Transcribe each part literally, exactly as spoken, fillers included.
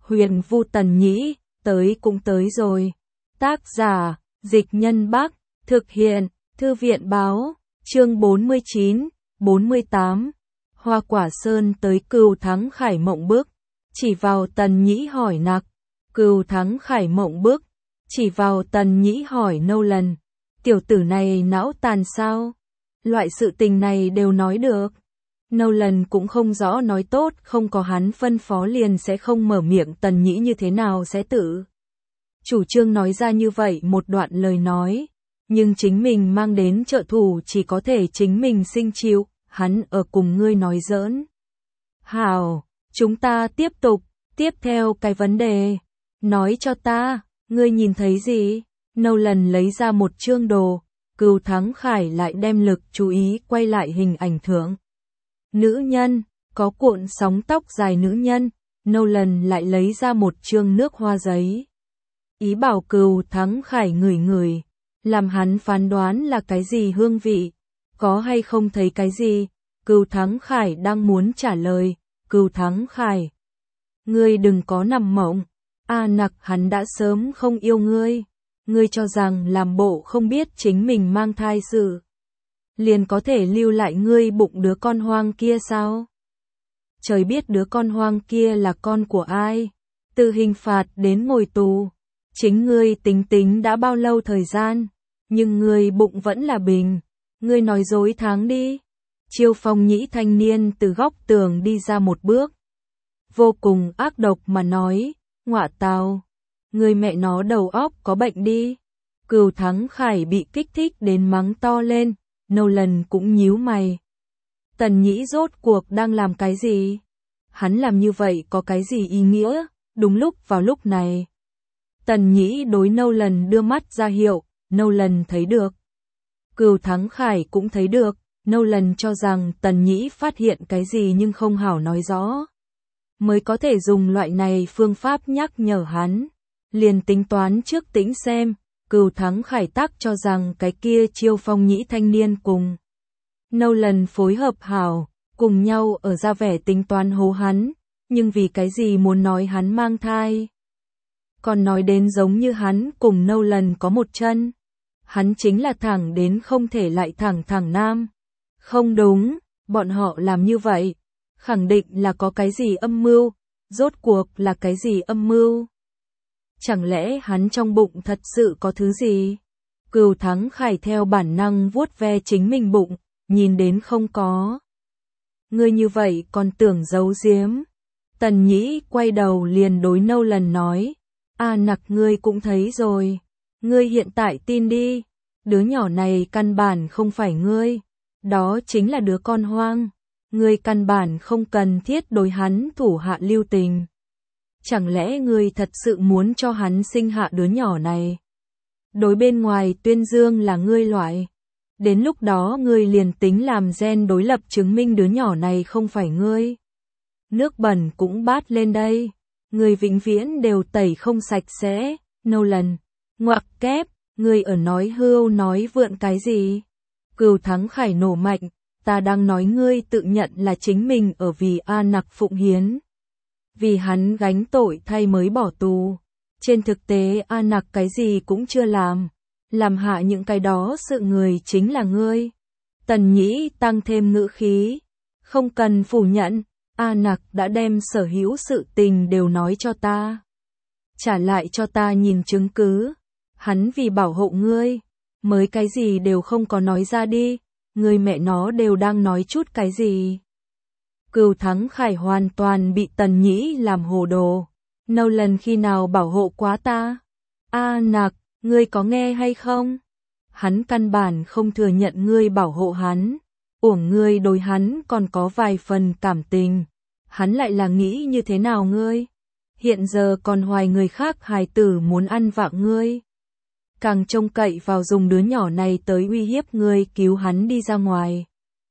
Huyền Vu Tần Nhĩ, tới cũng tới rồi. Tác giả, Dịch Nhân Bắc, thực hiện, Thư viện Báo, chương bốn mươi chín, bốn mươi tám. Hoa Quả Sơn tới Cừu Thắng Khải Mộng Bức, chỉ vào Tần Nhĩ hỏi nặc. Cừu Thắng Khải Mộng Bức, chỉ vào Tần Nhĩ hỏi nâu lần. Tiểu tử này não tàn sao? Loại sự tình này đều nói được. Nâu lần cũng không rõ nói tốt, không có hắn phân phó liền sẽ không mở miệng. Tần Nhĩ như thế nào sẽ tự chủ trương nói ra như vậy một đoạn lời nói, nhưng chính mình mang đến trợ thủ chỉ có thể chính mình sinh chịu, hắn ở cùng ngươi nói giỡn. Hảo, chúng ta tiếp tục, tiếp theo cái vấn đề, nói cho ta, ngươi nhìn thấy gì? Nâu lần lấy ra một chương đồ, Cừu Thắng Khải lại đem lực chú ý quay lại hình ảnh thượng. Nữ nhân, có cuộn sóng tóc dài nữ nhân, nâu lần lại lấy ra một chương nước hoa giấy. Ý bảo Cừu Thắng Khải ngửi ngửi, làm hắn phán đoán là cái gì hương vị, có hay không thấy cái gì. Cừu Thắng Khải đang muốn trả lời, Cừu Thắng Khải, ngươi đừng có nằm mộng, a nặc hắn đã sớm không yêu ngươi, ngươi cho rằng làm bộ không biết chính mình mang thai sự, liền có thể lưu lại ngươi bụng đứa con hoang kia sao? Trời biết đứa con hoang kia là con của ai, từ hình phạt đến ngồi tù, chính ngươi tính tính đã bao lâu thời gian, nhưng ngươi bụng vẫn là bình, ngươi nói dối tháng đi. Chiêu Phong Nhĩ thanh niên từ góc tường đi ra một bước, vô cùng ác độc mà nói, ngọa tào, người mẹ nó đầu óc có bệnh đi. Cừu Thắng Khải bị kích thích đến mắng to lên, nâu lần cũng nhíu mày. Tần Nhĩ rốt cuộc đang làm cái gì? Hắn làm như vậy có cái gì ý nghĩa? Đúng lúc vào lúc này, Tần Nhĩ đối nâu lần đưa mắt ra hiệu, nâu lần thấy được. Cừu Thắng Khải cũng thấy được, nâu lần cho rằng Tần Nhĩ phát hiện cái gì nhưng không hảo nói rõ, mới có thể dùng loại này phương pháp nhắc nhở hắn. Liền tính toán trước tĩnh xem, Cừu Thắng Khải tác cho rằng cái kia Chiêu Phong Nhĩ thanh niên cùng nâu lần phối hợp hảo, cùng nhau ở ra vẻ tính toán hố hắn, nhưng vì cái gì muốn nói hắn mang thai? Còn nói đến giống như hắn cùng nâu lần có một chân. Hắn chính là thẳng đến không thể lại thẳng thẳng nam. Không đúng, bọn họ làm như vậy, khẳng định là có cái gì âm mưu, rốt cuộc là cái gì âm mưu? Chẳng lẽ hắn trong bụng thật sự có thứ gì? Cừu Thắng Khải theo bản năng vuốt ve chính mình bụng, nhìn đến không có. Ngươi như vậy còn tưởng giấu giếm. Tần Nhĩ quay đầu liền đối nâu lần nói, a nặc ngươi cũng thấy rồi, ngươi hiện tại tin đi, đứa nhỏ này căn bản không phải ngươi, đó chính là đứa con hoang, ngươi căn bản không cần thiết đối hắn thủ hạ lưu tình. Chẳng lẽ ngươi thật sự muốn cho hắn sinh hạ đứa nhỏ này? Đối bên ngoài tuyên dương là ngươi loại, đến lúc đó ngươi liền tính làm gen đối lập chứng minh đứa nhỏ này không phải ngươi. Nước bẩn cũng bát lên đây, ngươi vĩnh viễn đều tẩy không sạch sẽ. Nâu lần, ngoặc kép, ngươi ở nói hưu nói vượn cái gì? Cừu Thắng Khải nổ mạnh, ta đang nói ngươi tự nhận là chính mình ở vì a nặc phụng hiến, vì hắn gánh tội thay mới bỏ tù. Trên thực tế a nặc cái gì cũng chưa làm, làm hạ những cái đó sự người chính là ngươi. Tần Nhĩ tăng thêm ngữ khí, không cần phủ nhận, a nặc đã đem sở hữu sự tình đều nói cho ta. Trả lại cho ta nhìn chứng cứ, hắn vì bảo hộ ngươi, mới cái gì đều không có nói ra đi, ngươi mẹ nó đều đang nói chút cái gì. Cừu Thắng Khải hoàn toàn bị Tần Nhĩ làm hồ đồ, nâu lần khi nào bảo hộ quá ta? A nặc, ngươi có nghe hay không? Hắn căn bản không thừa nhận ngươi bảo hộ hắn, uổng ngươi đối hắn còn có vài phần cảm tình, hắn lại là nghĩ như thế nào ngươi? Hiện giờ còn hoài người khác hài tử muốn ăn vạ ngươi, càng trông cậy vào dùng đứa nhỏ này tới uy hiếp ngươi cứu hắn đi ra ngoài.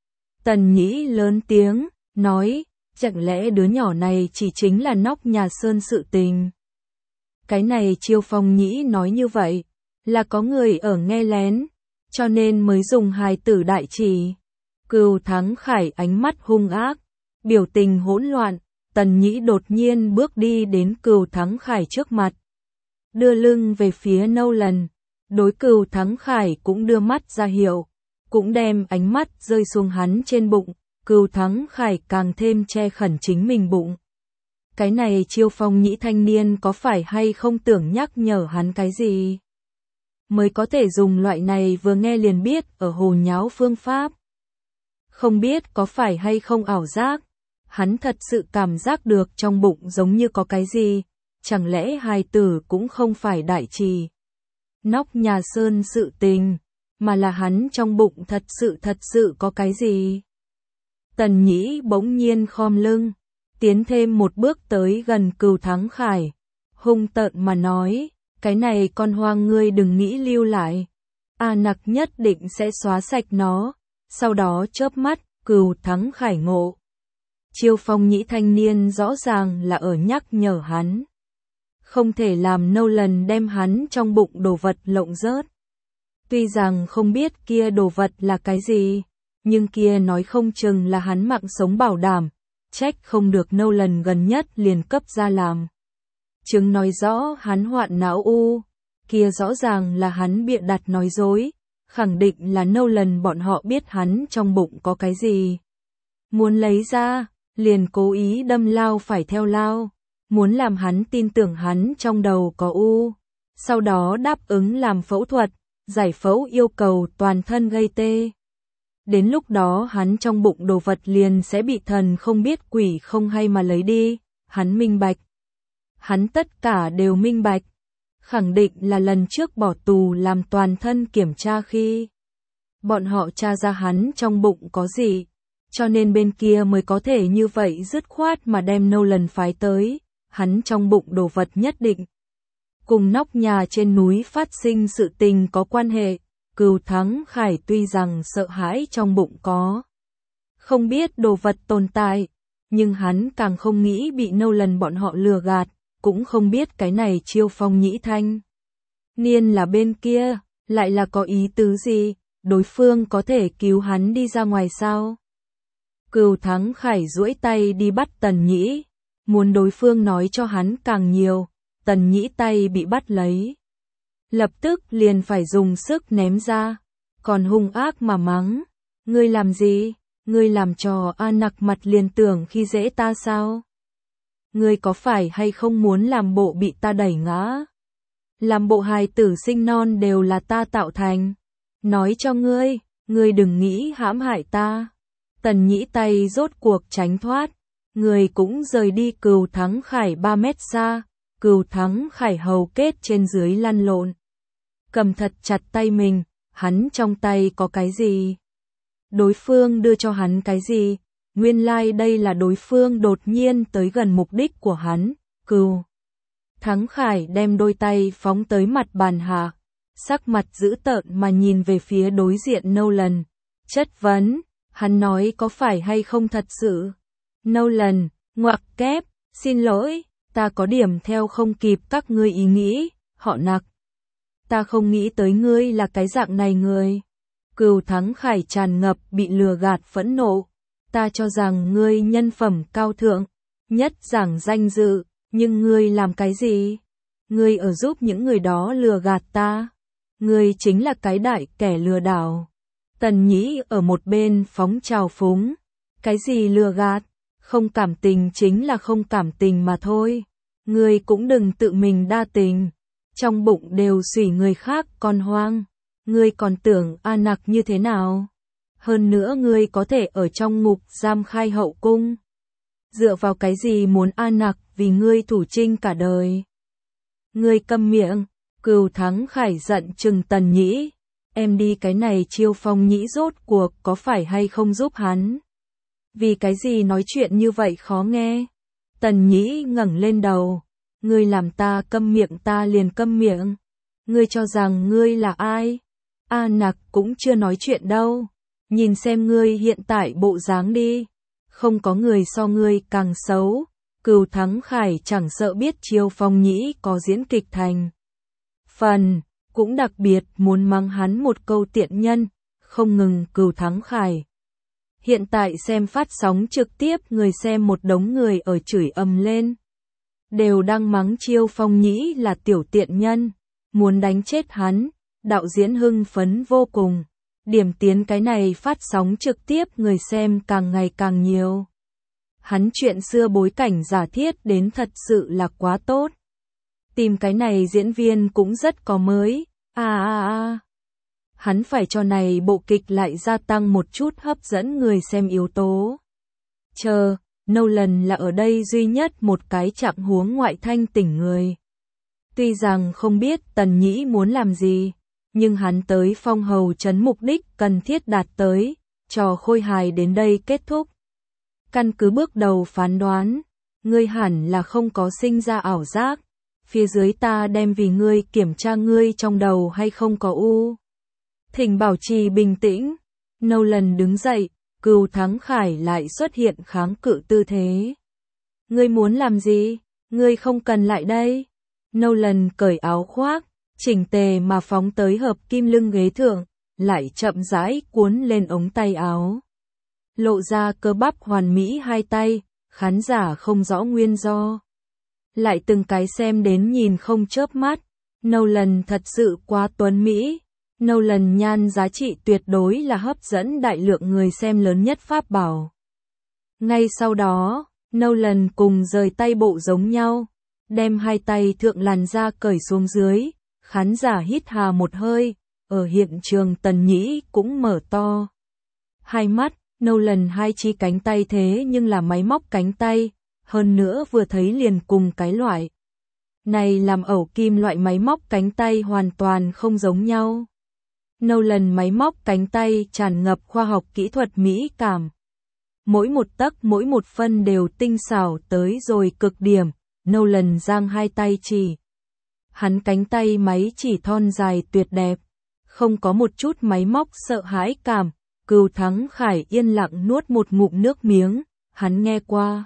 Tần Nhĩ lớn tiếng, nói, chẳng lẽ đứa nhỏ này chỉ chính là nóc nhà sơn sự tình? Cái này Chiêu Phong Nhĩ nói như vậy, là có người ở nghe lén, cho nên mới dùng hài tử đại chỉ. Cừu Thắng Khải ánh mắt hung ác, biểu tình hỗn loạn, Tần Nhĩ đột nhiên bước đi đến Cửu Thắng Khải trước mặt, đưa lưng về phía Nolan, đối Cửu Thắng Khải cũng đưa mắt ra hiệu, cũng đem ánh mắt rơi xuống hắn trên bụng, Cửu Thắng Khải càng thêm che khẩn chính mình bụng. Cái này Chiêu Phong Nhĩ thanh niên có phải hay không tưởng nhắc nhở hắn cái gì? Mới có thể dùng loại này vừa nghe liền biết ở hồ nháo phương pháp. Không biết có phải hay không ảo giác, hắn thật sự cảm giác được trong bụng giống như có cái gì, chẳng lẽ hài tử cũng không phải đại trì. Nóc nhà sơn sự tình, mà là hắn trong bụng thật sự thật sự có cái gì. Tần Nhĩ bỗng nhiên khom lưng, tiến thêm một bước tới gần Cửu Thắng Khải, hung tợn mà nói, cái này con hoang ngươi đừng nghĩ lưu lại. A Nặc nhất định sẽ xóa sạch nó, sau đó chớp mắt, Cửu Thắng Khải ngộ. Chiêu Phong Nhĩ thanh niên rõ ràng là ở nhắc nhở hắn. Không thể làm Nolan đem hắn trong bụng đồ vật lộng rớt. Tuy rằng không biết kia đồ vật là cái gì, nhưng kia nói không chừng là hắn mạng sống bảo đảm, trách không được Nolan gần nhất liền cấp ra làm. Chứng nói rõ hắn hoạn não u, kia rõ ràng là hắn bịa đặt nói dối, khẳng định là Nolan bọn họ biết hắn trong bụng có cái gì. Muốn lấy ra, liền cố ý đâm lao phải theo lao, muốn làm hắn tin tưởng hắn trong đầu có u, sau đó đáp ứng làm phẫu thuật, giải phẫu yêu cầu toàn thân gây tê. Đến lúc đó hắn trong bụng đồ vật liền sẽ bị thần không biết quỷ không hay mà lấy đi, hắn minh bạch. Hắn tất cả đều minh bạch, khẳng định là lần trước bỏ tù làm toàn thân kiểm tra khi bọn họ tra ra hắn trong bụng có gì, cho nên bên kia mới có thể như vậy dứt khoát mà đem Nolan phái tới, hắn trong bụng đồ vật nhất định cùng nóc nhà trên núi phát sinh sự tình có quan hệ. Cửu Thắng Khải tuy rằng sợ hãi trong bụng có không biết đồ vật tồn tại, nhưng hắn càng không nghĩ bị Nolan bọn họ lừa gạt, cũng không biết cái này Chiêu Phong Nhĩ thanh niên là bên kia, lại là có ý tứ gì, đối phương có thể cứu hắn đi ra ngoài sao? Cửu Thắng Khải duỗi tay đi bắt Tần Nhĩ, muốn đối phương nói cho hắn càng nhiều, Tần Nhĩ tay bị bắt lấy. Lập tức liền phải dùng sức ném ra, còn hung ác mà mắng, ngươi làm gì, ngươi làm trò A Nặc mặt liền tưởng khi dễ ta sao? Ngươi có phải hay không muốn làm bộ bị ta đẩy ngã? Làm bộ hài tử sinh non đều là ta tạo thành. Nói cho ngươi, ngươi đừng nghĩ hãm hại ta. Tần Nhĩ tay rốt cuộc tránh thoát, người cũng rời đi. Cửu Thắng Khải ba mét xa, Cửu Thắng Khải hầu kết trên dưới lăn lộn. Cầm thật chặt tay mình, hắn trong tay có cái gì? Đối phương đưa cho hắn cái gì? Nguyên lai like đây là đối phương đột nhiên tới gần mục đích của hắn. Cửu Thắng Khải đem đôi tay phóng tới mặt bàn hạ, sắc mặt dữ tợn mà nhìn về phía đối diện Nolan, chất vấn, hắn nói có phải hay không thật sự? Nolan, ngoặc kép, xin lỗi, ta có điểm theo không kịp các ngươi ý nghĩ, họ Nặc. Ta không nghĩ tới ngươi là cái dạng này người. Cửu Thắng Khải tràn ngập bị lừa gạt phẫn nộ. Ta cho rằng ngươi nhân phẩm cao thượng, nhất giảng danh dự, nhưng ngươi làm cái gì? Ngươi ở giúp những người đó lừa gạt ta. Ngươi chính là cái đại kẻ lừa đảo. Tần Nhĩ ở một bên phóng trào phúng. Cái gì lừa gạt? Không cảm tình chính là không cảm tình mà thôi. Ngươi cũng đừng tự mình đa tình. Trong bụng đều sủy người khác con hoang. Ngươi còn tưởng A Nặc như thế nào? Hơn nữa ngươi có thể ở trong ngục giam khai hậu cung. Dựa vào cái gì muốn A Nặc vì ngươi thủ trinh cả đời? Ngươi câm miệng. Cửu Thắng Khải giận chừng Tần Nhĩ. Em đi cái này Chiêu Phong Nhĩ rốt cuộc có phải hay không giúp hắn? Vì cái gì nói chuyện như vậy khó nghe? Tần Nhĩ ngẩng lên đầu. Ngươi làm ta câm miệng ta liền câm miệng. Ngươi cho rằng ngươi là ai? A Nặc cũng chưa nói chuyện đâu. Nhìn xem ngươi hiện tại bộ dáng đi. Không có người so ngươi càng xấu. Cửu Thắng Khải chẳng sợ biết Chiêu Phong Nhĩ có diễn kịch thành phần, cũng đặc biệt muốn mắng hắn một câu tiện nhân, không ngừng. Cửu Thắng Khải Hiện tại xem phát sóng trực tiếp người xem một đống người ở chửi ầm lên. Đều đang mắng Chiêu Phong Nhĩ là tiểu tiện nhân, muốn đánh chết hắn, đạo diễn hưng phấn vô cùng. Điểm tiến cái này phát sóng trực tiếp người xem càng ngày càng nhiều. Hắn chuyện xưa bối cảnh giả thiết đến thật sự là quá tốt. Tìm cái này diễn viên cũng rất có mới, à à à. Hắn phải cho này bộ kịch lại gia tăng một chút hấp dẫn người xem yếu tố. Chờ, Nolan là ở đây duy nhất một cái trạng huống ngoại thanh tỉnh người. Tuy rằng không biết Tần Nhĩ muốn làm gì, nhưng hắn tới Phong Hầu Trấn mục đích cần thiết đạt tới, trò khôi hài đến đây kết thúc. Căn cứ bước đầu phán đoán, ngươi hẳn là không có sinh ra ảo giác, phía dưới ta đem vì ngươi kiểm tra ngươi trong đầu hay không có u. Thỉnh bảo trì bình tĩnh, Nolan đứng dậy, Cừu Thắng Khải lại xuất hiện kháng cự tư thế. Ngươi muốn làm gì? Ngươi không cần lại đây. Nolan cởi áo khoác, chỉnh tề mà phóng tới hợp kim lưng ghế thượng, lại chậm rãi cuốn lên ống tay áo. Lộ ra cơ bắp hoàn mỹ hai tay, khán giả không rõ nguyên do. Lại từng cái xem đến nhìn không chớp mắt, Nolan thật sự quá tuấn mỹ. Nolan nhan giá trị tuyệt đối là hấp dẫn đại lượng người xem lớn nhất pháp bảo. Ngay sau đó, Nolan cùng rời tay bộ giống nhau, đem hai tay thượng làn da cởi xuống dưới, khán giả hít hà một hơi, ở hiện trường Tần Nhĩ cũng mở to hai mắt. Nolan hai chi cánh tay thế nhưng là máy móc cánh tay, hơn nữa vừa thấy liền cùng cái loại này làm ẩu kim loại máy móc cánh tay hoàn toàn không giống nhau. Nolan máy móc cánh tay tràn ngập khoa học kỹ thuật mỹ cảm. Mỗi một tấc mỗi một phân đều tinh xảo tới rồi cực điểm, Nolan giang hai tay chỉ. Hắn cánh tay máy chỉ thon dài tuyệt đẹp, không có một chút máy móc sợ hãi cảm. Cừu Thắng Khải yên lặng nuốt một ngụm nước miếng, hắn nghe qua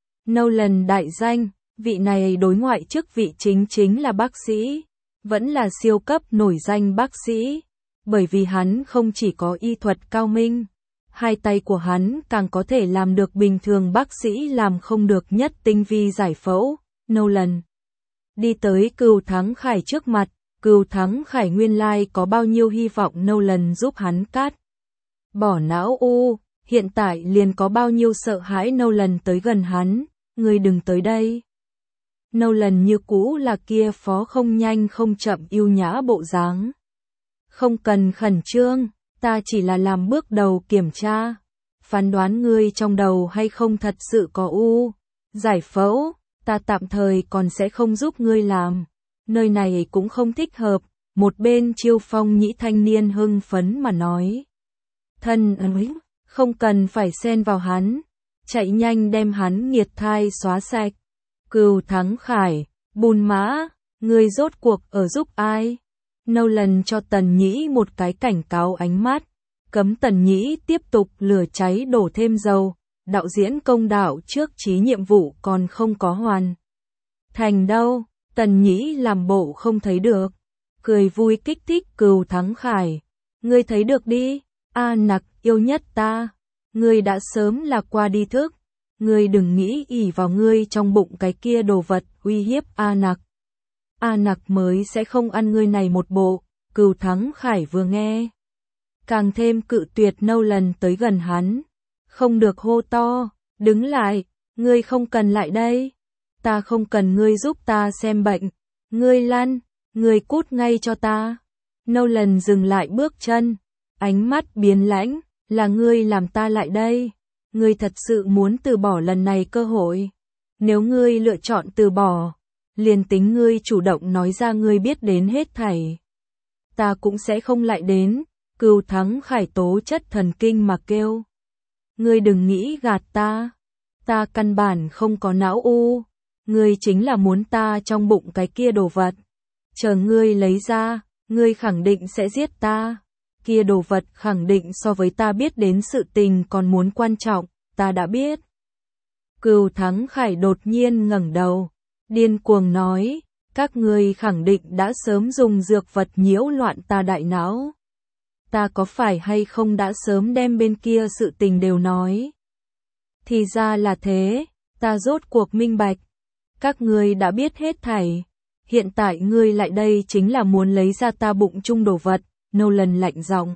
Nolan đại danh, vị này đối ngoại chức vị chính chính là bác sĩ, vẫn là siêu cấp nổi danh bác sĩ, bởi vì hắn không chỉ có y thuật cao minh, hai tay của hắn càng có thể làm được bình thường bác sĩ làm không được nhất tinh vi giải phẫu. Nolan đi tới Cừu Thắng Khải trước mặt, Cừu Thắng Khải nguyên lai có bao nhiêu hy vọng Nolan giúp hắn cắt bỏ não u, hiện tại liền có bao nhiêu sợ hãi Nolan tới gần hắn, ngươi đừng tới đây. Nolan như cũ là kia phó không nhanh không chậm yêu nhã bộ dáng. Không cần khẩn trương, ta chỉ là làm bước đầu kiểm tra, phán đoán ngươi trong đầu hay không thật sự có u. Giải phẫu, ta tạm thời còn sẽ không giúp ngươi làm, nơi này cũng không thích hợp, một bên Chiêu Phong Nhĩ thanh niên hưng phấn mà nói. Thân ấy, không cần phải xen vào hắn, chạy nhanh đem hắn nghiệt thai xóa sạch. Cừu Thắng Khải, bùn mã, ngươi rốt cuộc ở giúp ai? Nolan cho Tần Nhĩ một cái cảnh cáo ánh mắt, cấm Tần Nhĩ tiếp tục lửa cháy đổ thêm dầu, đạo diễn công đạo trước chí nhiệm vụ còn không có hoàn thành đâu. Tần Nhĩ làm bộ không thấy được, cười vui kích thích Cừu Thắng Khải, ngươi thấy được đi. A Nặc yêu nhất ta, ngươi đã sớm là qua đi thức, ngươi đừng nghĩ ỷ vào ngươi trong bụng cái kia đồ vật uy hiếp A Nặc. A Nặc mới sẽ không ăn ngươi này một bộ. Cừu Thắng Khải vừa nghe, càng thêm cự tuyệt Nolan tới gần hắn, không được hô to, đứng lại, ngươi không cần lại đây, ta không cần ngươi giúp ta xem bệnh, ngươi lăn, ngươi cút ngay cho ta. Nolan dừng lại bước chân, ánh mắt biến lãnh, là ngươi làm ta lại đây, ngươi thật sự muốn từ bỏ lần này cơ hội, nếu ngươi lựa chọn từ bỏ, liền tính ngươi chủ động nói ra ngươi biết đến hết thảy, ta cũng sẽ không lại đến. Cừu Thắng Khải tố chất thần kinh mà kêu, ngươi đừng nghĩ gạt ta, ta căn bản không có não u, ngươi chính là muốn ta trong bụng cái kia đồ vật, chờ ngươi lấy ra, ngươi khẳng định sẽ giết ta. Kia đồ vật khẳng định so với ta biết đến sự tình còn muốn quan trọng, ta đã biết. Cừu Thắng Khải đột nhiên ngẩng đầu, điên cuồng nói, các ngươi khẳng định đã sớm dùng dược vật nhiễu loạn ta đại não. ta có phải hay không đã sớm đem bên kia sự tình đều nói. Thì ra là thế, ta rốt cuộc minh bạch. Các ngươi đã biết hết thảy. Hiện tại ngươi lại đây chính là muốn lấy ra ta bụng chung đồ vật, Nolan lạnh giọng.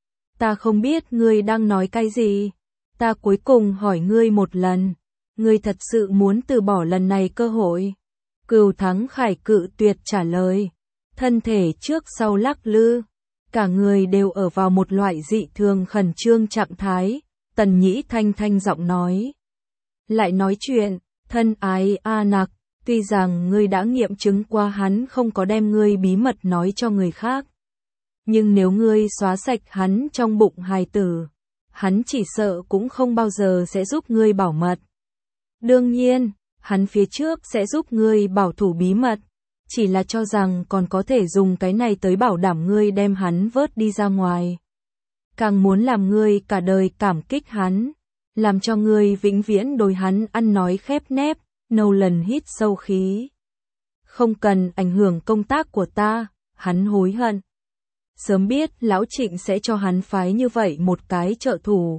Ta không biết ngươi đang nói cái gì. Ta cuối cùng hỏi ngươi một lần. Ngươi thật sự muốn từ bỏ lần này cơ hội. Cửu Thắng Khải cự tuyệt trả lời. Thân thể trước sau lắc lư. Cả người đều ở vào một loại dị thường khẩn trương trạng thái. Tần Nhĩ thanh thanh giọng nói. Lại nói chuyện, thân ái A Nặc, tuy rằng ngươi đã nghiệm chứng qua hắn không có đem ngươi bí mật nói cho người khác. Nhưng nếu ngươi xóa sạch hắn trong bụng hài tử, hắn chỉ sợ cũng không bao giờ sẽ giúp ngươi bảo mật. Đương nhiên, hắn phía trước sẽ giúp ngươi bảo thủ bí mật, chỉ là cho rằng còn có thể dùng cái này tới bảo đảm ngươi đem hắn vớt đi ra ngoài. Càng muốn làm ngươi cả đời cảm kích hắn, làm cho ngươi vĩnh viễn đối hắn ăn nói khép nép. Nolan hít sâu khí. Không cần ảnh hưởng công tác của ta, hắn hối hận. Sớm biết lão Trịnh sẽ cho hắn phái như vậy một cái trợ thủ.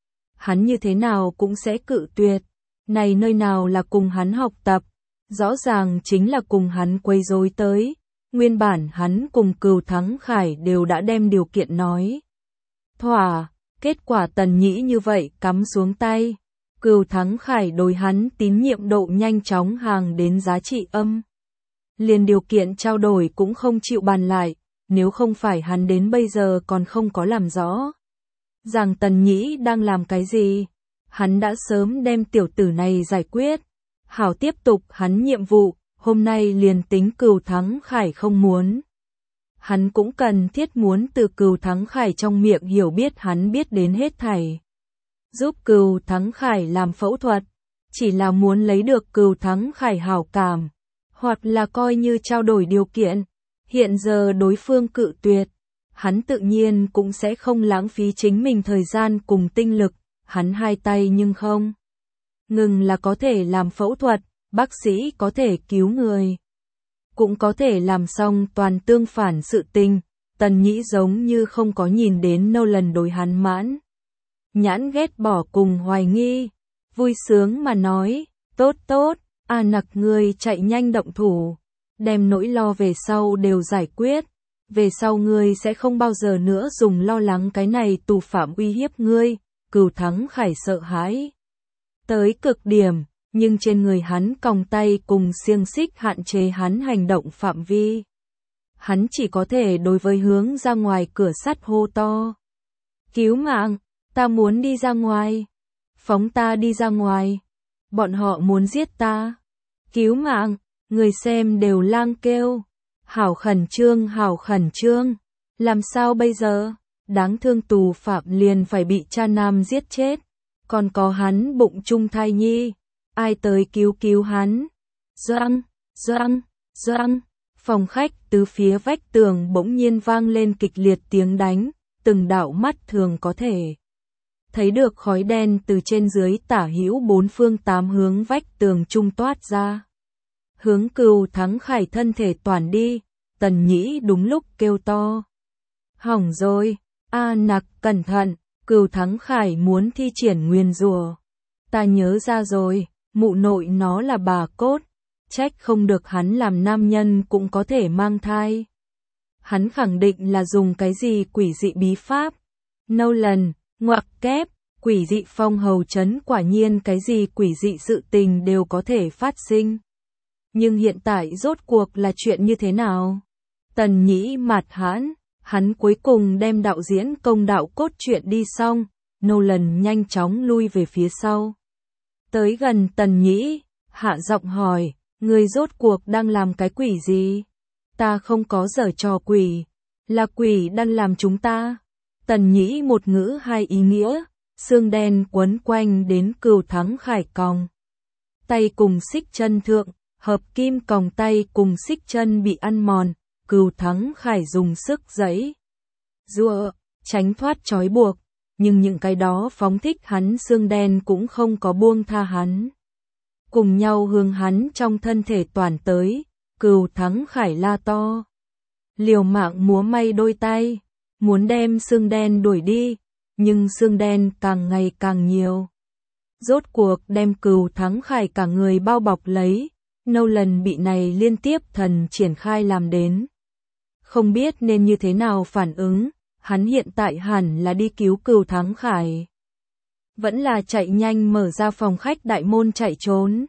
Hắn như thế nào cũng sẽ cự tuyệt. Này nơi nào là cùng hắn học tập, rõ ràng chính là cùng hắn quấy rối tới. Nguyên bản hắn cùng Cửu Thắng Khải đều đã đem điều kiện nói. Thỏa, kết quả Tần Nhĩ như vậy cắm xuống tay. Cửu Thắng Khải đối hắn tín nhiệm độ nhanh chóng hàng đến giá trị âm. Liền điều kiện trao đổi cũng không chịu bàn lại, nếu không phải hắn đến bây giờ còn không có làm rõ. Rằng Tần Nhĩ đang làm cái gì, hắn đã sớm đem tiểu tử này giải quyết. Hảo tiếp tục hắn nhiệm vụ, hôm nay liền tính Cửu Thắng Khải không muốn. Hắn cũng cần thiết muốn từ Cửu Thắng Khải trong miệng hiểu biết hắn biết đến hết thảy. Giúp Cửu Thắng Khải làm phẫu thuật, chỉ là muốn lấy được Cửu Thắng Khải hảo cảm, hoặc là coi như trao đổi điều kiện. Hiện giờ đối phương cự tuyệt, hắn tự nhiên cũng sẽ không lãng phí chính mình thời gian cùng tinh lực, hắn hai tay nhưng không. Ngừng là có thể làm phẫu thuật, bác sĩ có thể cứu người, cũng có thể làm xong toàn tương phản sự tình. Tần Nhĩ giống như không có nhìn đến Nolan đối hắn mãn nhãn ghét bỏ cùng hoài nghi, vui sướng mà nói, tốt tốt, A Nặc ngươi chạy nhanh động thủ, đem nỗi lo về sau đều giải quyết, về sau ngươi sẽ không bao giờ nữa dùng lo lắng cái này tù phạm uy hiếp ngươi. Cửu Thắng Khải sợ hãi tới cực điểm, nhưng trên người hắn còng tay cùng xiềng xích hạn chế hắn hành động phạm vi. Hắn chỉ có thể đối với hướng ra ngoài cửa sắt hô to. Cứu mạng, ta muốn đi ra ngoài. Phóng ta đi ra ngoài. Bọn họ muốn giết ta. Cứu mạng, người xem đều lang kêu. Hảo khẩn trương, hảo khẩn trương. Làm sao bây giờ? Đáng thương tù phạm liền phải bị cha nam giết chết. Còn có hắn bụng chung thai nhi. Ai tới cứu cứu hắn? Doang, doang, doang. Phòng khách từ phía vách tường bỗng nhiên vang lên kịch liệt tiếng đánh, từng đạo mắt thường có thể thấy được khói đen từ trên dưới tả hữu bốn phương tám hướng vách tường trung toát ra. Hướng Cửu Thắng Khải thân thể toàn đi, Tần Nhĩ đúng lúc kêu to. Hỏng rồi, A Nặc cẩn thận, Cửu Thắng Khải muốn thi triển nguyền rủa. Ta nhớ ra rồi, mụ nội nó là bà cốt. Trách không được hắn làm nam nhân cũng có thể mang thai. Hắn khẳng định là dùng cái gì quỷ dị bí pháp. Nolan, ngoặc kép, quỷ dị phong hầu trấn quả nhiên cái gì quỷ dị sự tình đều có thể phát sinh. Nhưng hiện tại rốt cuộc là chuyện như thế nào? Tần Nhĩ mạt hãn, hắn cuối cùng đem đạo diễn công đạo cốt truyện đi xong, Nolan nhanh chóng lui về phía sau. Tới gần Tần Nhĩ, hạ giọng hỏi. Ngươi rốt cuộc đang làm cái quỷ gì? Ta không có giở trò quỷ, là quỷ đang làm chúng ta. Tần Nhĩ một ngữ hai ý nghĩa, xương đen quấn quanh đến Cửu Thắng Khải còng tay cùng xích chân thượng, hợp kim còng tay cùng xích chân bị ăn mòn, Cửu Thắng Khải dùng sức giãy giụa, tránh thoát trói buộc, nhưng những cái đó phóng thích hắn xương đen cũng không có buông tha hắn. Cùng nhau hướng hắn trong thân thể toàn tới, Cửu Thắng Khải la to. Liều mạng múa may đôi tay, muốn đem xương đen đuổi đi, nhưng xương đen càng ngày càng nhiều. Rốt cuộc đem Cửu Thắng Khải cả người bao bọc lấy, Nolan bị này liên tiếp thần triển khai làm đến. Không biết nên như thế nào phản ứng, hắn hiện tại hẳn là đi cứu Cửu Thắng Khải. Vẫn là chạy nhanh mở ra phòng khách đại môn chạy trốn.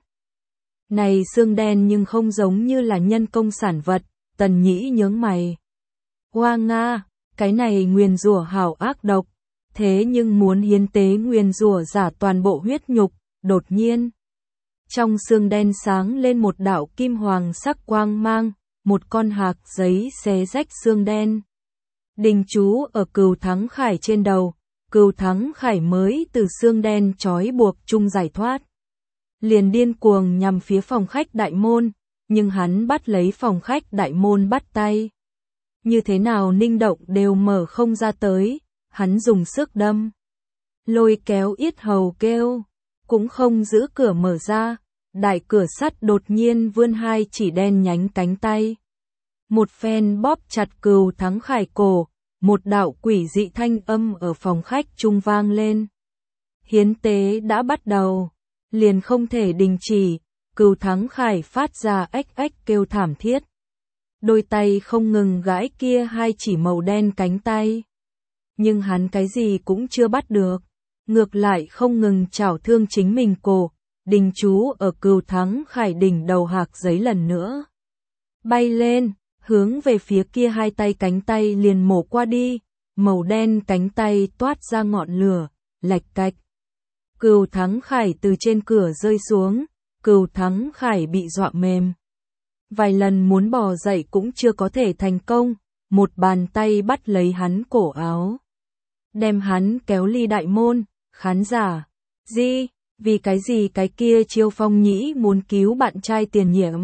Này xương đen nhưng không giống như là nhân công sản vật, Tần Nhĩ nhướng mày. Hoa Nga, cái này nguyền rủa hảo ác độc, thế nhưng muốn hiến tế nguyền rủa giả toàn bộ huyết nhục, đột nhiên. Trong xương đen sáng lên một đạo kim hoàng sắc quang mang, một con hạc giấy xé rách xương đen. Đình chú ở Cửu Thắng Khải trên đầu, Cửu Thắng Khải mới từ xương đen trói buộc chung giải thoát. Liền điên cuồng nhằm phía phòng khách đại môn, nhưng hắn bắt lấy phòng khách đại môn bắt tay. Như thế nào ninh động đều mở không ra tới, hắn dùng sức đâm. Lôi kéo yết hầu kêu, cũng không giữ cửa mở ra, đại cửa sắt đột nhiên vươn hai chỉ đen nhánh cánh tay. Một phen bóp chặt Cửu Thắng Khải cổ, một đạo quỷ dị thanh âm ở phòng khách trung vang lên. Hiến tế đã bắt đầu, liền không thể đình chỉ, Cửu Thắng Khải phát ra ếch ếch kêu thảm thiết. Đôi tay không ngừng gãi kia hai chỉ màu đen cánh tay. Nhưng hắn cái gì cũng chưa bắt được, ngược lại không ngừng chảo thương chính mình cổ, đình chú ở Cửu Thắng Khải đỉnh đầu hạc giấy lần nữa. Bay lên, hướng về phía kia hai tay cánh tay liền mổ qua đi, màu đen cánh tay toát ra ngọn lửa, lạch cạch. Cửu Thắng Khải từ trên cửa rơi xuống, Cửu Thắng Khải bị dọa mềm. Vài lần muốn bò dậy cũng chưa có thể thành công, một bàn tay bắt lấy hắn cổ áo. Đem hắn kéo ly đại môn, khán giả. Gì, vì cái gì cái kia Chiêu Phong Nhĩ muốn cứu bạn trai tiền nhiệm?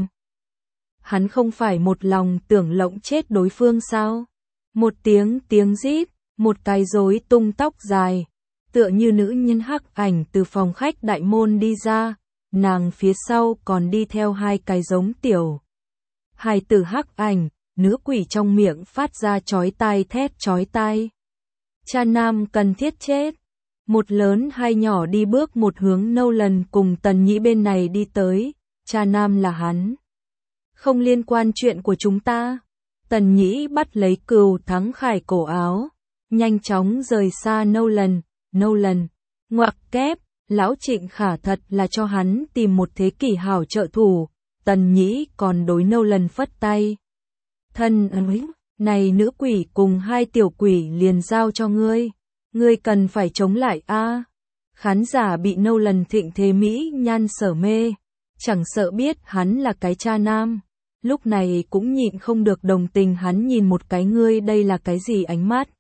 Hắn không phải một lòng tưởng lộng chết đối phương sao? Một tiếng tiếng rít, một cái rối tung tóc dài, tựa như nữ nhân hắc ảnh từ phòng khách đại môn đi ra, nàng phía sau còn đi theo hai cái giống tiểu. Hai tử hắc ảnh, nữ quỷ trong miệng phát ra chói tai thét chói tai. Cha nam cần thiết chết. Một lớn hai nhỏ đi bước một hướng Nolan cùng Tần Nhĩ bên này đi tới, cha nam là hắn. Không liên quan chuyện của chúng ta. Tần Nhĩ bắt lấy Cửu Thắng Khải cổ áo, nhanh chóng rời xa Nolan, Nolan, ngoặc kép, lão Trịnh Khả thật là cho hắn tìm một thế kỷ hảo trợ thủ, Tần Nhĩ còn đối Nolan phất tay. Thân ơi, này nữ quỷ cùng hai tiểu quỷ liền giao cho ngươi, ngươi cần phải chống lại a. À. Khán giả bị Nolan thịnh thế mỹ nhan sở mê, chẳng sợ biết hắn là cái cha nam. Lúc này cũng nhịn không được đồng tình hắn nhìn một cái ngươi đây là cái gì ánh mắt.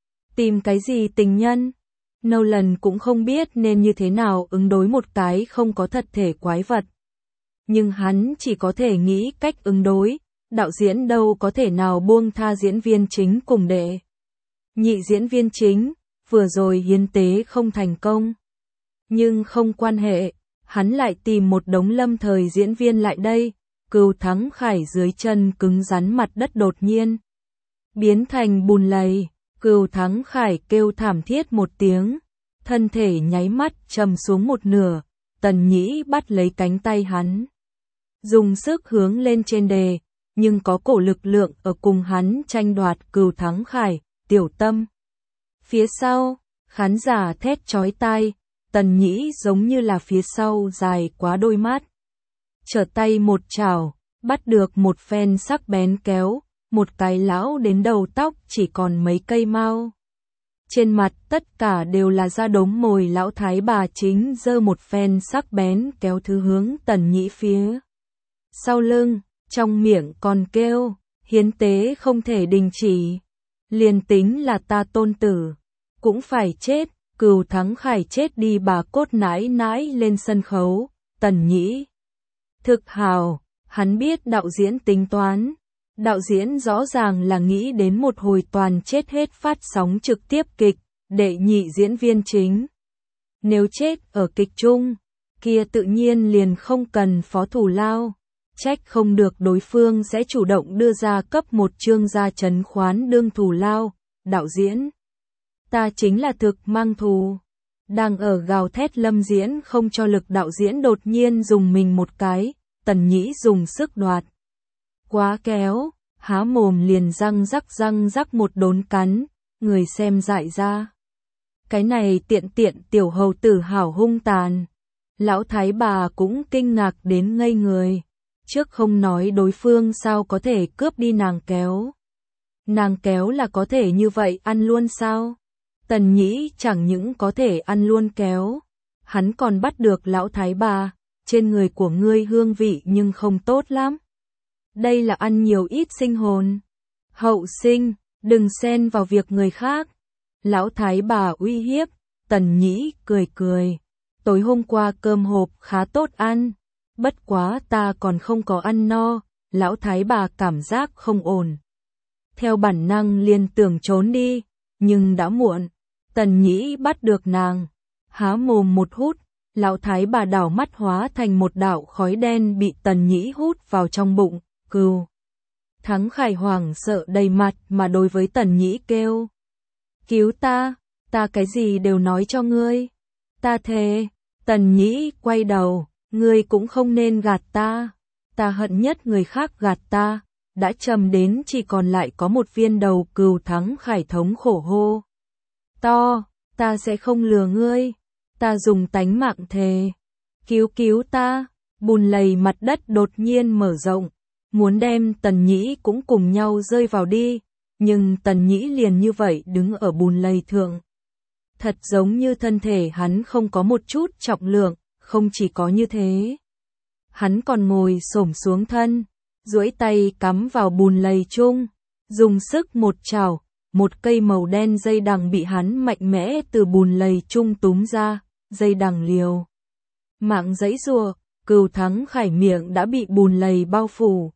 Tìm cái gì tình nhân. Nolan cũng không biết nên như thế nào ứng đối một cái không có thật thể quái vật. Nhưng hắn chỉ có thể nghĩ cách ứng đối, đạo diễn đâu có thể nào buông tha diễn viên chính cùng đệ. Nhị diễn viên chính, vừa rồi hiến tế không thành công. Nhưng không quan hệ, hắn lại tìm một đống lâm thời diễn viên lại đây. Cửu Thắng Khải dưới chân cứng rắn mặt đất đột nhiên biến thành bùn lầy, Cửu Thắng Khải kêu thảm thiết một tiếng, thân thể nháy mắt trầm xuống một nửa, Tần Nhĩ bắt lấy cánh tay hắn, dùng sức hướng lên trên đề, nhưng có cổ lực lượng ở cùng hắn tranh đoạt Cửu Thắng Khải, tiểu tâm. Phía sau, khán giả thét chói tai, Tần Nhĩ giống như là phía sau dài quá đôi mắt. Trở tay một chảo, bắt được một phen sắc bén kéo, một cái lão đến đầu tóc chỉ còn mấy cây mau. Trên mặt tất cả đều là da đốm mồi lão thái bà chính giơ một phen sắc bén kéo thứ hướng Tần Nhĩ phía. Sau lưng, trong miệng còn kêu, hiến tế không thể đình chỉ. Liền tính là ta tôn tử, cũng phải chết, Cửu Thắng Khải chết đi bà cốt nãi nãi lên sân khấu, Tần Nhĩ. Thực hào, hắn biết đạo diễn tính toán. Đạo diễn rõ ràng là nghĩ đến một hồi toàn chết hết phát sóng trực tiếp kịch, đệ nhị diễn viên chính. Nếu chết ở kịch chung, kia tự nhiên liền không cần phó thủ lao. Trách không được đối phương sẽ chủ động đưa ra cấp một chương gia trấn khoán đương thủ lao, đạo diễn. Ta chính là thực mang thù. Đang ở gào thét Lâm Diễn không cho lực đạo diễn đột nhiên dùng mình một cái, Tần Nhĩ dùng sức đoạt. Quá kéo, há mồm liền răng rắc răng rắc một đốn cắn, người xem dại ra. Cái này tiện tiện tiểu hầu tử hảo hung tàn. Lão thái bà cũng kinh ngạc đến ngây người. Trước không nói đối phương sao có thể cướp đi nàng kéo. Nàng kéo là có thể như vậy ăn luôn sao? Tần Nhĩ chẳng những có thể ăn luôn kéo. Hắn còn bắt được lão thái bà, trên người của ngươi hương vị nhưng không tốt lắm. Đây là ăn nhiều ít sinh hồn. Hậu sinh, đừng xen vào việc người khác. Lão thái bà uy hiếp, Tần Nhĩ cười cười. Tối hôm qua cơm hộp khá tốt ăn. Bất quá ta còn không có ăn no, lão thái bà cảm giác không ổn. Theo bản năng liền tưởng trốn đi, nhưng đã muộn. Tần Nhĩ bắt được nàng, há mồm một hút, lão thái bà đảo mắt hóa thành một đạo khói đen bị Tần Nhĩ hút vào trong bụng, cừu. Thắng Khải hoảng sợ đầy mặt mà đối với Tần Nhĩ kêu. Cứu ta, ta cái gì đều nói cho ngươi. Ta thề, Tần Nhĩ quay đầu, ngươi cũng không nên gạt ta. Ta hận nhất người khác gạt ta, đã trầm đến chỉ còn lại có một viên đầu cừu. Thắng Khải thống khổ hô. To, ta sẽ không lừa ngươi, ta dùng tánh mạng thề. Cứu cứu ta, bùn lầy mặt đất đột nhiên mở rộng, muốn đem Tần Nhĩ cũng cùng nhau rơi vào đi, nhưng Tần Nhĩ liền như vậy đứng ở bùn lầy thượng. Thật giống như thân thể hắn không có một chút trọng lượng, không chỉ có như thế. Hắn còn ngồi xổm xuống thân, duỗi tay cắm vào bùn lầy chung, dùng sức một chảo. Một cây màu đen dây đằng bị hắn mạnh mẽ từ bùn lầy chung túm ra, dây đằng liều. Mạng giãy giụa, cừu Thắng Khải miệng đã bị bùn lầy bao phủ.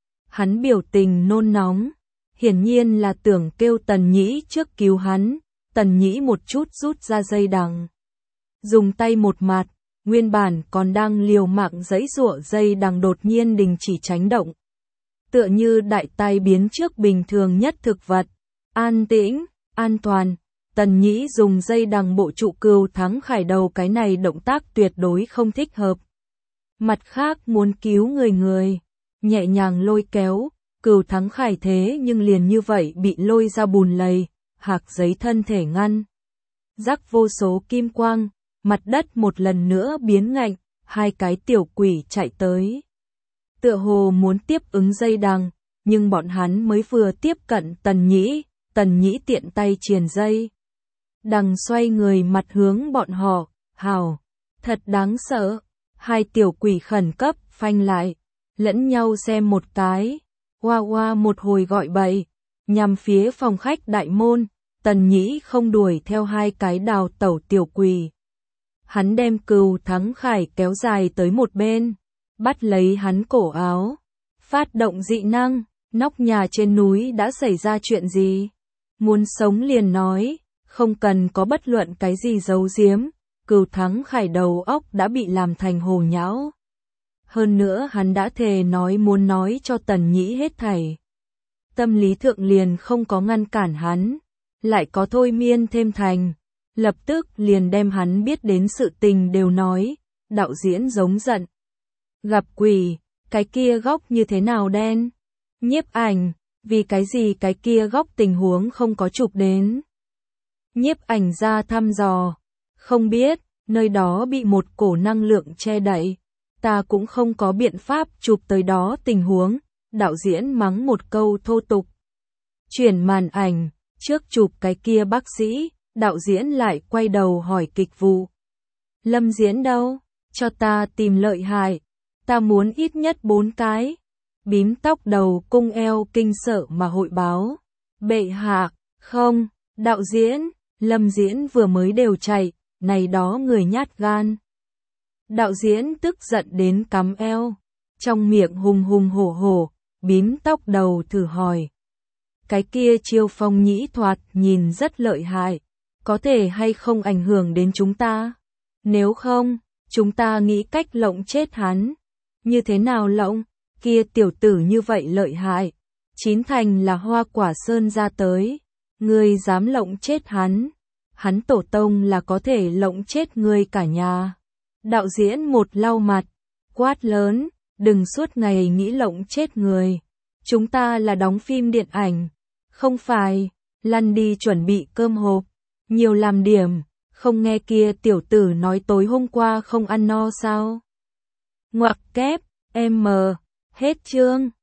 Hắn biểu tình nôn nóng, hiển nhiên là tưởng kêu Tần Nhĩ trước cứu hắn. Tần Nhĩ một chút rút ra dây đằng, dùng tay một mạt, nguyên bản còn đang liều mạng giãy giụa dây đằng đột nhiên đình chỉ chánh động. Tựa như đại tai biến trước bình thường nhất thực vật. An tĩnh, an toàn, Tần Nhĩ dùng dây đằng bộ trụ cừu Thắng Khải đầu, cái này động tác tuyệt đối không thích hợp. Mặt khác muốn cứu người người, nhẹ nhàng lôi kéo, cừu Thắng Khải thế nhưng liền như vậy bị lôi ra bùn lầy, hạc giấy thân thể ngăn. Rắc vô số kim quang, mặt đất một lần nữa biến ngạnh, hai cái tiểu quỷ chạy tới. Tựa hồ muốn tiếp ứng dây đằng, nhưng bọn hắn mới vừa tiếp cận Tần Nhĩ. Tần Nhĩ tiện tay triền dây đằng xoay người mặt hướng bọn họ, hào, thật đáng sợ. Hai tiểu quỷ khẩn cấp phanh lại, lẫn nhau xem một cái, oa oa một hồi gọi bậy, nhằm phía phòng khách đại môn. Tần Nhĩ không đuổi theo hai cái đào tẩu tiểu quỷ. Hắn đem cừu Thắng Khải kéo dài tới một bên, bắt lấy hắn cổ áo, phát động dị năng. Nóc nhà trên núi đã xảy ra chuyện gì? Muốn sống liền nói, không cần có bất luận cái gì giấu giếm. Cừu Thắng Khải đầu óc đã bị làm thành hồ nhão. Hơn nữa hắn đã thề nói muốn nói cho Tần Nhĩ hết thảy. Tâm lý thượng liền không có ngăn cản hắn, lại có thôi miên thêm thành, lập tức liền đem hắn biết đến sự tình đều nói. Đạo diễn giống giận. Gặp quỷ, cái kia góc như thế nào đen? Nhiếp ảnh, vì cái gì cái kia góc tình huống không có chụp đến? Nhiếp ảnh ra thăm dò, không biết, nơi đó bị một cổ năng lượng che đậy, ta cũng không có biện pháp chụp tới đó tình huống. Đạo diễn mắng một câu thô tục. Chuyển màn ảnh, trước chụp cái kia bác sĩ, đạo diễn lại quay đầu hỏi kịch vụ. Lâm Diễn đâu? Cho ta tìm lợi hại, ta muốn ít nhất bốn cái. Bím tóc đầu cung eo kinh sợ mà hội báo. Bệ hạ, không, đạo diễn, Lâm Diễn vừa mới đều chạy, này đó người nhát gan. Đạo diễn tức giận đến cắm eo, trong miệng hùng hùng hổ hổ. Bím tóc đầu thử hỏi. Cái kia chiêu phong nhĩ thoạt nhìn rất lợi hại, có thể hay không ảnh hưởng đến chúng ta? Nếu không, chúng ta nghĩ cách lộng chết hắn. Như thế nào lộng? Kia tiểu tử như vậy lợi hại, chín thành là Hoa Quả Sơn ra tới. Ngươi dám lộng chết hắn, hắn tổ tông là có thể lộng chết ngươi cả nhà. Đạo diễn một lau mặt, quát lớn, đừng suốt ngày nghĩ lộng chết người. Chúng ta là đóng phim điện ảnh, không phải, lăn đi chuẩn bị cơm hộp, nhiều làm điểm, không nghe kia tiểu tử nói tối hôm qua không ăn no sao. Ngoặc kép, em mờ, hết chương.